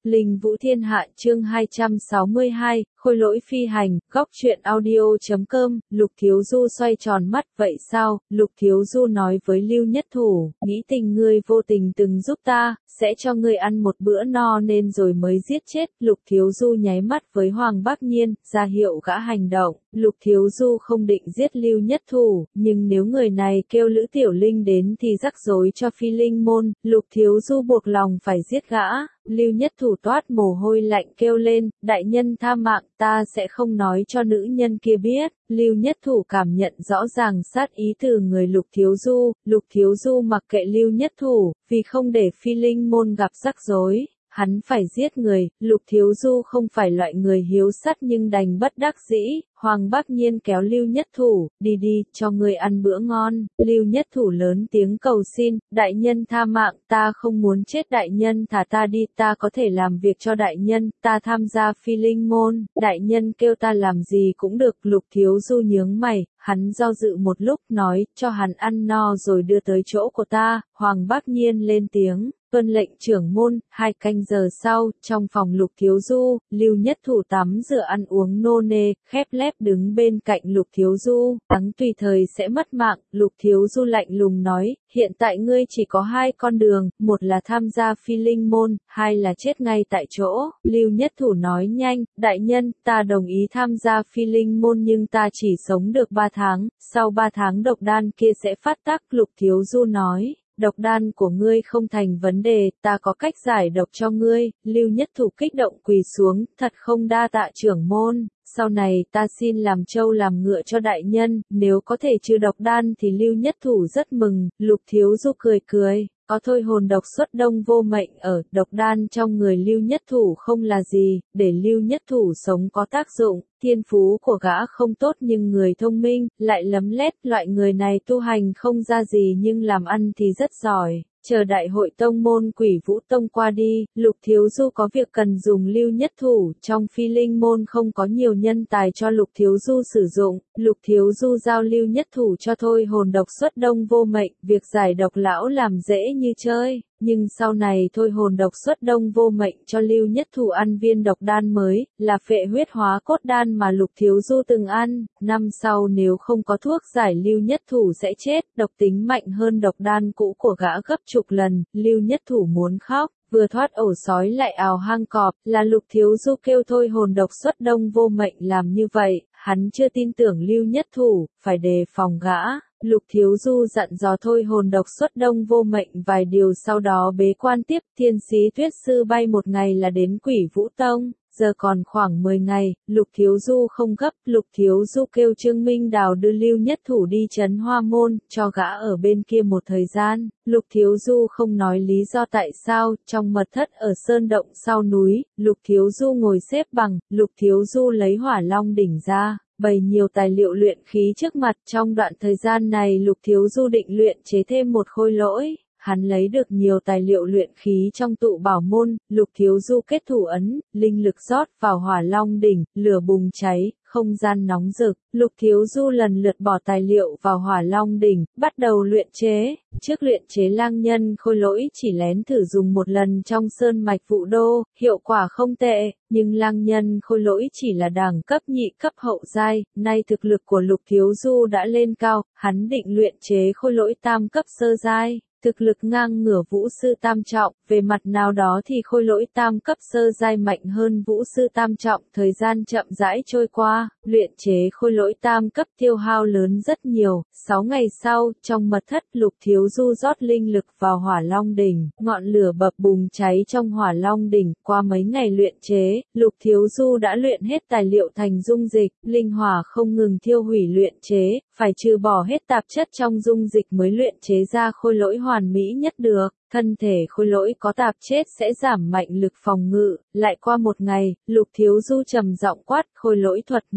Linh Vũ Thiên Hạ chương 262, Khôi Lỗi Phi Hành, Góc Truyện Audio.com, Lục Thiếu Du xoay tròn mắt, vậy sao? Lục Thiếu Du nói với Lưu Nhất Thủ, nghĩ tình ngươi vô tình từng giúp ta, sẽ cho ngươi ăn một bữa no nên rồi mới giết chết. Lục Thiếu Du nháy mắt với Hoàng Bác Nhiên, ra hiệu gã hành động. Lục Thiếu Du không định giết Lưu Nhất Thủ, nhưng nếu người này kêu Lữ Tiểu Linh đến thì rắc rối cho Phi Linh môn. Lục Thiếu Du buộc lòng phải giết gã. Lưu Nhất Thủ toát mồ hôi lạnh kêu lên, đại nhân tha mạng, ta sẽ không nói cho nữ nhân kia biết. Lưu Nhất Thủ cảm nhận rõ ràng sát ý từ người Lục Thiếu Du mặc kệ Lưu Nhất Thủ, vì không để Phi Linh môn gặp rắc rối, hắn phải giết người. Lục Thiếu Du không phải loại người hiếu sát nhưng đành bất đắc dĩ. Hoàng Bác Nhiên kéo Lưu Nhất Thủ, đi đi, cho người ăn bữa ngon. Lưu Nhất Thủ lớn tiếng cầu xin, đại nhân tha mạng, ta không muốn chết, đại nhân thả ta đi, ta có thể làm việc cho đại nhân, ta tham gia Phi Linh môn, đại nhân kêu ta làm gì cũng được. Lục Thiếu Du nhướng mày, hắn do dự một lúc nói, cho hắn ăn no rồi đưa tới chỗ của ta. Hoàng Bác Nhiên lên tiếng, tuân lệnh trưởng môn. 2 canh giờ sau, trong phòng Lục Thiếu Du, Lưu Nhất Thủ tắm rửa ăn uống nô nê, khép lép đứng bên cạnh Lục Thiếu Du, đáng tùy thời sẽ mất mạng. Lục Thiếu Du lạnh lùng nói, hiện tại ngươi chỉ có 2 con đường, một là tham gia Phi Linh môn, 2 là chết ngay tại chỗ. Lưu Nhất Thủ nói nhanh, đại nhân, ta đồng ý tham gia Phi Linh môn nhưng ta chỉ sống được 3 tháng, sau 3 tháng độc đan kia sẽ phát tác. Lục Thiếu Du nói, độc đan của ngươi không thành vấn đề, ta có cách giải độc cho ngươi. Lưu Nhất Thủ kích động quỳ xuống, thật không đa tạ trưởng môn, sau này ta xin làm trâu làm ngựa cho đại nhân, nếu có thể trừ độc đan thì Lưu Nhất Thủ rất mừng. Lục Thiếu Du cười cười, có thôi hồn độc xuất đông vô mệnh ở, độc đan trong người Lưu Nhất Thủ không là gì, để Lưu Nhất Thủ sống có tác dụng. Thiên phú của gã không tốt nhưng người thông minh, lại lấm lét, loại người này tu hành không ra gì nhưng làm ăn thì rất giỏi. Chờ đại hội tông môn Quỷ Vũ Tông qua đi, Lục Thiếu Du có việc cần dùng Lưu Nhất Thủ, trong Phi Linh môn không có nhiều nhân tài cho Lục Thiếu Du sử dụng. Lục Thiếu Du giao Lưu Nhất Thủ cho thôi hồn độc xuất đông vô mệnh, việc giải độc lão làm dễ như chơi. Nhưng sau này thôi hồn độc xuất đông vô mệnh cho Lưu Nhất Thủ ăn viên độc đan mới, là phệ huyết hóa cốt đan mà Lục Thiếu Du từng ăn. Năm sau nếu không có thuốc giải Lưu Nhất Thủ sẽ chết, độc tính mạnh hơn độc đan cũ của gã gấp chục lần. Lưu Nhất Thủ muốn khóc, vừa thoát ổ sói lại ào hang cọp, là Lục Thiếu Du kêu thôi hồn độc xuất đông vô mệnh làm như vậy. Hắn chưa tin tưởng Lưu Nhất Thủ, phải đề phòng gã. Lục Thiếu Du dặn dò thôi hồn độc xuất đông vô mệnh vài điều sau đó bế quan tiếp. Thiên Sĩ Tuyết Sư bay một ngày là đến Quỷ Vũ Tông, giờ còn khoảng 10 ngày, Lục Thiếu Du không gấp. Lục Thiếu Du kêu Trương Minh Đào đưa Lưu Nhất Thủ đi Trấn Hoa Môn, cho gã ở bên kia một thời gian. Lục Thiếu Du không nói lý do tại sao. Trong mật thất ở sơn động sau núi, Lục Thiếu Du ngồi xếp bằng, Lục Thiếu Du lấy Hỏa Long đỉnh ra, bày nhiều tài liệu luyện khí trước mặt. Trong đoạn thời gian này Lục Thiếu Du định luyện chế thêm một khôi lỗi. Hắn lấy được nhiều tài liệu luyện khí trong tụ bảo môn. Lục Thiếu Du kết thủ ấn, linh lực rót vào Hỏa Long đỉnh, lửa bùng cháy, không gian nóng rực. Lục Thiếu Du lần lượt bỏ tài liệu vào Hỏa Long đỉnh, bắt đầu luyện chế. Trước luyện chế lang nhân khôi lỗi chỉ lén thử dùng một lần trong sơn mạch Vũ Đô, hiệu quả không tệ, nhưng lang nhân khôi lỗi chỉ là đẳng cấp nhị cấp hậu giai. Nay thực lực của Lục Thiếu Du đã lên cao, hắn định luyện chế khôi lỗi tam cấp sơ giai. Thực lực ngang ngửa Vũ Sư Tam Trọng, về mặt nào đó thì khôi lỗi tam cấp sơ giai mạnh hơn Vũ Sư Tam Trọng. Thời gian chậm rãi trôi qua, luyện chế khôi lỗi tam cấp tiêu hao lớn rất nhiều. 6 ngày sau, trong mật thất Lục Thiếu Du rót linh lực vào Hỏa Long đỉnh, ngọn lửa bập bùng cháy trong Hỏa Long đỉnh. Qua mấy ngày luyện chế, Lục Thiếu Du đã luyện hết tài liệu thành dung dịch, linh hỏa không ngừng thiêu hủy luyện chế, phải trừ bỏ hết tạp chất trong dung dịch mới luyện chế ra khôi lỗi hoàn mỹ nhất được. Thân thể khôi lỗi có tạp chất sẽ giảm mạnh lực phòng ngự. Lại qua một ngày, Lục Thiếu Du trầm giọng quát, khôi lỗi thuật ngưng.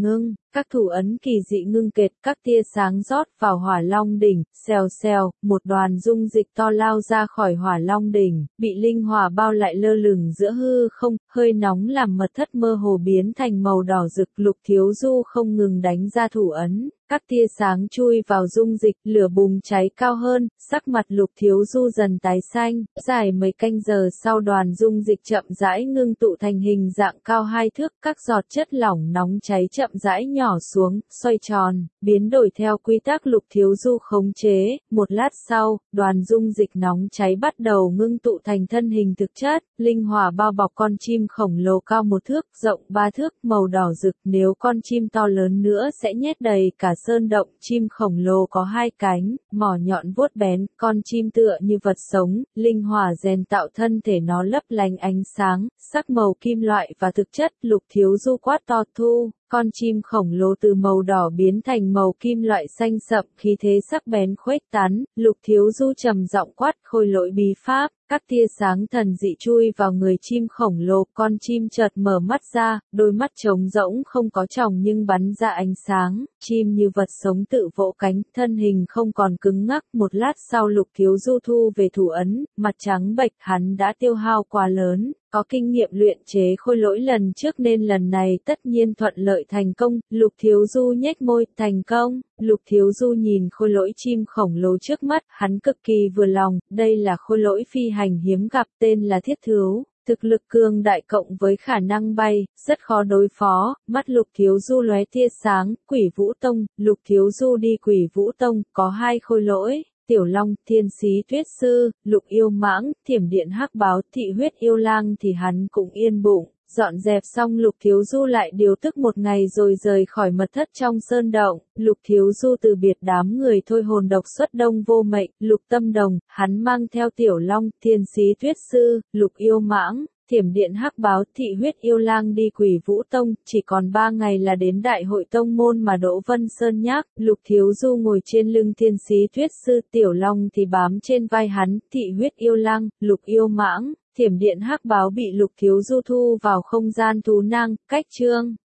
Các thủ ấn kỳ dị ngưng kết, các tia sáng rót vào hỏa long đỉnh, xèo xèo, một đoàn dung dịch to lao ra khỏi hỏa long đỉnh, bị linh hỏa bao lại lơ lửng giữa hư không, hơi nóng làm mật thất mơ hồ biến thành màu đỏ rực. Lục Thiếu Du không ngừng đánh ra thủ ấn, các tia sáng chui vào dung dịch, lửa bùng cháy cao hơn, sắc mặt Lục Thiếu Du dần tái xanh, dài mấy canh giờ sau đoàn dung dịch chậm rãi ngưng tụ thành hình dạng cao 2 thước, các giọt chất lỏng nóng cháy chậm rãi nhỏ xuống, xoay tròn, biến đổi theo quy tắc Lục Thiếu Du khống chế. Một lát sau, đoàn dung dịch nóng cháy bắt đầu ngưng tụ thành thân hình thực chất, linh hỏa bao bọc con chim khổng lồ cao 1 thước, rộng 3 thước, màu đỏ rực, nếu con chim to lớn nữa sẽ nhét đầy cả sơn động. Chim khổng lồ có 2 cánh, mỏ nhọn vuốt bén, con chim tựa như vật sống, linh hỏa rèn tạo thân thể nó lấp lánh ánh sáng, sắc màu kim loại và thực chất. Lục Thiếu Du quát to: thu! Con chim khổng lồ từ màu đỏ biến thành màu kim loại xanh sậm, khí thế sắc bén khuếch tán. Lục Thiếu Du trầm giọng quát: khôi lỗi bí pháp. Các tia sáng thần dị chui vào người chim khổng lồ, con chim chợt mở mắt ra, đôi mắt trống rỗng không có tròng nhưng bắn ra ánh sáng, chim như vật sống tự vỗ cánh, thân hình không còn cứng ngắc. Một lát sau Lục Thiếu Du thu về thủ ấn, mặt trắng bệch, hắn đã tiêu hao quá lớn. Có kinh nghiệm luyện chế khôi lỗi lần trước nên lần này tất nhiên thuận lợi thành công. Lục Thiếu Du nhếch môi: thành công. Lục Thiếu Du nhìn khôi lỗi chim khổng lồ trước mắt, hắn cực kỳ vừa lòng, đây là khôi lỗi phi hành hiếm gặp, tên là Thiết Thứu. Thực lực cường đại cộng với khả năng bay, rất khó đối phó. Mắt Lục Thiếu Du lóe tia sáng. Quỷ Vũ Tông. Lục Thiếu Du đi Quỷ Vũ Tông, có 2 khôi lỗi. Tiểu Long, Thiên Xí Tuyết Sư, Lục Yêu Mãng, Thiểm Điện Hắc Báo, Thị Huyết Yêu Lang thì hắn cũng yên bụng. Dọn dẹp xong Lục Thiếu Du lại điều tức 1 ngày rồi rời khỏi mật thất trong sơn động. Lục Thiếu Du từ biệt đám người thôi hồn độc xuất Đông Vô Mệnh, Lục Tâm Đồng, hắn mang theo Tiểu Long, Thiên Xí Tuyết Sư, Lục Yêu Mãng, Thiểm Điện Hắc Báo, Thị Huyết Yêu Lang đi Quỷ Vũ Tông. Chỉ còn 3 ngày là đến đại hội tông môn mà Đỗ Vân Sơn nhắc. Lục Thiếu Du ngồi trên lưng Thiên Xí Tuyết Sư, Tiểu Long thì bám trên vai hắn. Thị Huyết Yêu Lang, Lục Yêu Mãng, Thiểm Điện Hắc Báo bị Lục Thiếu Du thu vào không gian thú nang. Cách chương